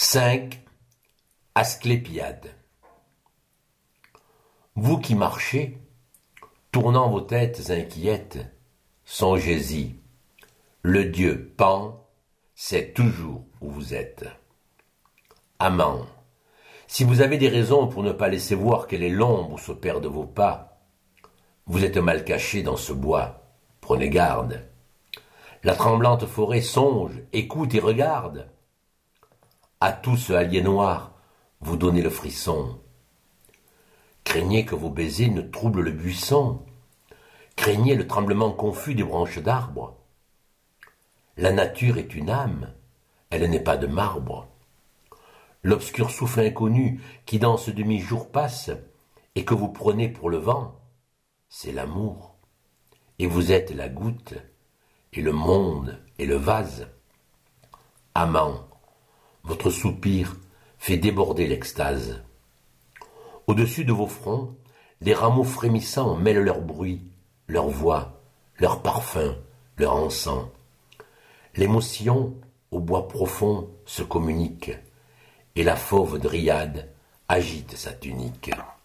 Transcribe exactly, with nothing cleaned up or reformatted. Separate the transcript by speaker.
Speaker 1: cinq. Asclépiade. Vous qui marchez, tournant vos têtes inquiètes, songez-y, le dieu Pan sait toujours où vous êtes. Amant, si vous avez des raisons pour ne pas laisser voir quelle est l'ombre où s'opère de vos pas, vous êtes mal caché dans ce bois, prenez garde. La tremblante forêt songe, écoute et regarde. À tout ce hallier noir, vous donnez le frisson. Craignez que vos baisers ne troublent le buisson. Craignez le tremblement confus des branches d'arbres. La nature est une âme, elle n'est pas de marbre. L'obscur souffle inconnu qui dans ce demi-jour passe et que vous prenez pour le vent, c'est l'amour. Et vous êtes la goutte, et le monde est le vase. Amant, votre soupir fait déborder l'extase. Au-dessus de vos fronts, les rameaux frémissants mêlent leur bruit, leur voix, leur parfum, leur encens. L'émotion, au bois profond, se communique, et la fauve dryade agite sa tunique.